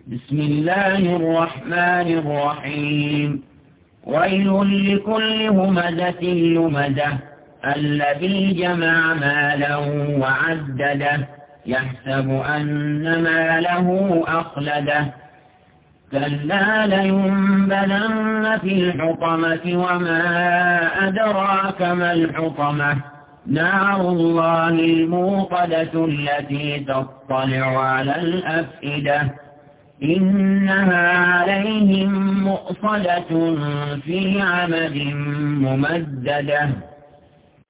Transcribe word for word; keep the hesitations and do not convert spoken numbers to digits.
بسم الله الرحمن الرحيم ويل لكل همزة لمزة الذي جمع مالا وعدده يحسب أن ماله أخلده كلا لينبذن في الحطمة وما أدراك ما الحطمة نار الله الموقدة التي تطلع على الأفئدة إنها عليهم مؤصدة في عمد ممددة.